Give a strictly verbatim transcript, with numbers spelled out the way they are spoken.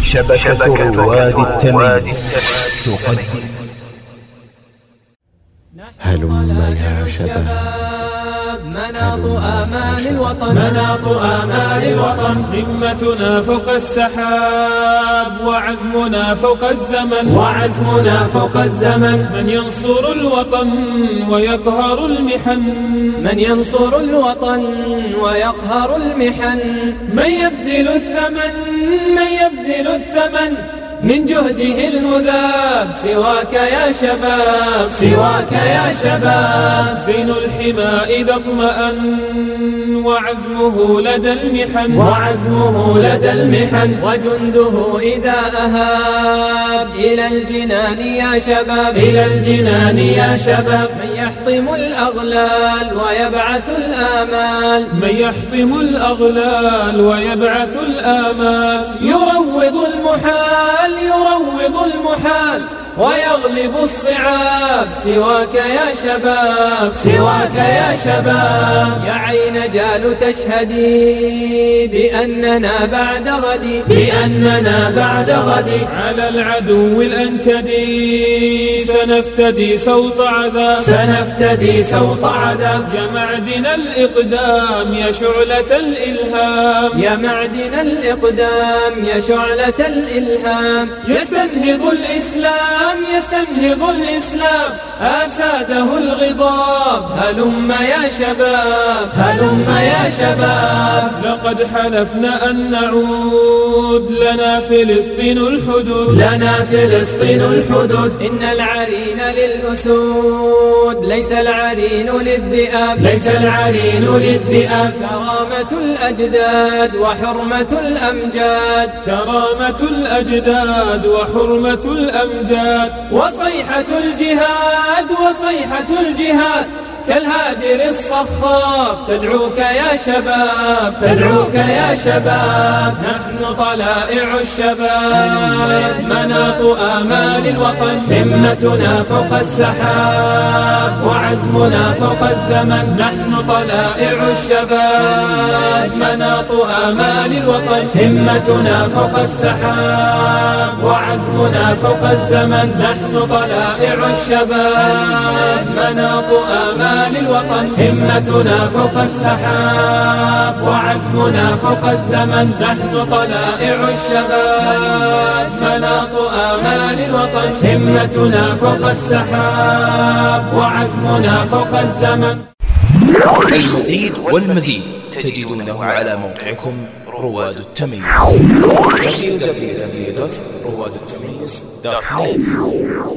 شبكة رواد التمييز تقدم هلم يا شباب مناط آمال الوطن مناط آمال الوطن همتنا فوق السحاب وعزمنا فوق الزمن وعزمنا فوق الزمن من ينصر الوطن ويقهر المحن من ينصر الوطن ويقهر المحن من يبذل الثمن من يبذل الثمن من جهده المذاب سواك يا شباب سواك يا شباب زين الحمى إذا اطمأن وعزمه لدى المحن وعزمه لدى المحن وجنده إذا أهاب إلى الجنان يا شباب إلى الجنان يا شباب من يحطم الأغلال ويبعث الآمال من يحطم الأغلال ويبعث الآمال يروض المحال يروض المحال ويغلب الصعاب سواك يا شباب سواك يا شباب يا عين جال تشهدي بأننا بعد غد بأننا بعد غد على العدو الأنكدي سنفتدي سوط عذاب سنفتدي سوط عذاب يا معدن الإقدام يا شعلة الإلهام يا معدن الإقدام يا شعلة الإلهام يستنهض الإسلام يستنهض الإسلام أساده الغضاب هلم يا شباب هلم يا شباب لقد حلفنا أن نعود لنا فلسطين الحدود لنا فلسطين الحدود إن العرين للأسود ليس العرين للذئاب ليس العرين للذئاب كرامة الأجداد وحرمة الأمجاد كرامة الأجداد وحرمة الأمجاد وصيحة الجهاد وصيحة الجهاد كالهادر الصخاب تدعوك يا شباب تدعوك يا شباب نحن طلائع الشباب مناط آمال الوطن همتنا فوق السحاب وعزمنا فوق الزمن نحن طلائع الشباب مناط آمال الوطن همتنا فوق السحاب وعزمنا فوق الزمن نحن طلائع الشباب مناط آمال الوطن همتنا فوق السحاب وعزمنا فوق الزمن نحن طلائع الشباب مناط آمال الوطن همتنا فوق السحاب وعزمنا فوق الزمن. المزيد والمزيد تجدونه على موقعكم رواد التمييز دبليو دبليو دبليو دوت رواد التمييز دوت نت.